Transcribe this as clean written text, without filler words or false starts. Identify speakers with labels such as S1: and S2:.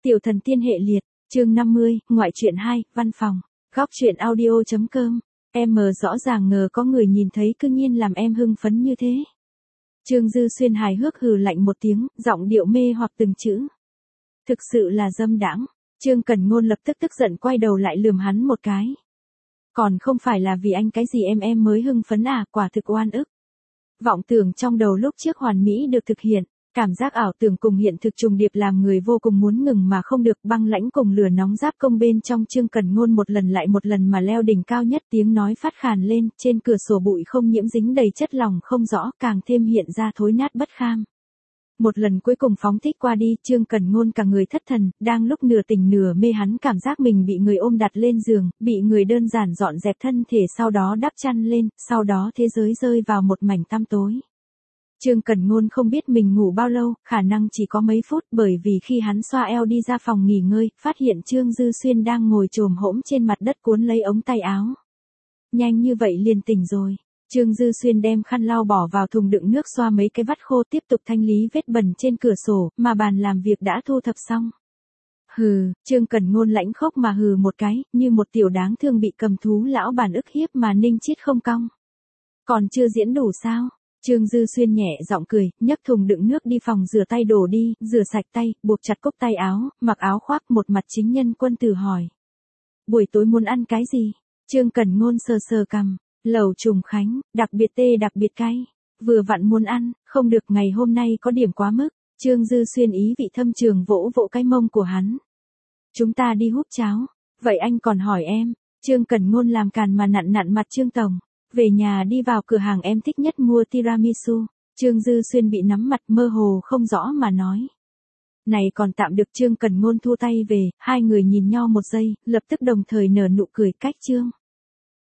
S1: Tiểu thần tiên hệ liệt, chương 50, ngoại truyện 2, văn phòng, góc truyện audio.com. Em rõ ràng ngờ có người nhìn thấy cư nhiên làm em hưng phấn như thế. Trương Dư Xuyên hài hước hừ lạnh một tiếng, giọng điệu mê hoặc từng chữ. Thực sự là dâm đãng. Trương Cẩn Ngôn lập tức tức giận quay đầu lại lườm hắn một cái. Còn không phải là vì anh cái gì em mới hưng phấn à, quả thực oan ức. Vọng tưởng trong đầu lúc trước hoàn mỹ được thực hiện. Cảm giác ảo tưởng cùng hiện thực trùng điệp làm người vô cùng muốn ngừng mà không được. Băng lãnh cùng lửa nóng giáp công bên trong Trương Cẩn Ngôn một lần lại một lần mà leo đỉnh cao nhất, tiếng nói phát khàn lên, trên cửa sổ bụi không nhiễm dính đầy chất lỏng không rõ, càng thêm hiện ra thối nát bất kham. Một lần cuối cùng phóng thích qua đi, Trương Cẩn Ngôn cả người thất thần, đang lúc nửa tỉnh nửa mê hắn cảm giác mình bị người ôm đặt lên giường, bị người đơn giản dọn dẹp thân thể sau đó đắp chăn lên, sau đó thế giới rơi vào một mảnh tăm tối. Trương Cẩn Ngôn không biết mình ngủ bao lâu, khả năng chỉ có mấy phút, bởi vì khi hắn xoa eo đi ra phòng nghỉ ngơi, phát hiện Trương Dư Xuyên đang ngồi chồm hổm trên mặt đất cuốn lấy ống tay áo. Nhanh như vậy liền tỉnh rồi. Trương Dư Xuyên đem khăn lau bỏ vào thùng đựng nước xoa mấy cái vắt khô, tiếp tục thanh lý vết bẩn trên cửa sổ, mà bàn làm việc đã thu thập xong. Hừ, Trương Cẩn Ngôn lãnh khốc mà hừ một cái, như một tiểu đáng thương bị cầm thú lão bản ức hiếp mà ninh chít không cong. Còn chưa diễn đủ sao? Trương Dư Xuyên nhẹ giọng cười, nhấc thùng đựng nước đi phòng rửa tay đổ đi, rửa sạch tay, buộc chặt cúc tay áo, mặc áo khoác, một mặt chính nhân quân tử hỏi. Buổi tối muốn ăn cái gì? Trương Cẩn Ngôn sờ sờ cằm, lẩu trùng khánh, đặc biệt tê đặc biệt cay. Vừa vặn muốn ăn, không được, ngày hôm nay có điểm quá mức. Trương Dư Xuyên ý vị thâm trường vỗ vỗ cái mông của hắn. Chúng ta đi hút cháo. Vậy anh còn hỏi em? Trương Cẩn Ngôn làm càn mà nặn mặt Trương Tổng. Về nhà đi vào cửa hàng em thích nhất mua tiramisu. Trương Dư Xuyên bị nắm mặt mơ hồ không rõ mà nói. Này còn tạm được. Trương Cẩn Ngôn thu tay về, hai người nhìn nhau một giây, lập tức đồng thời nở nụ cười. Cách Trương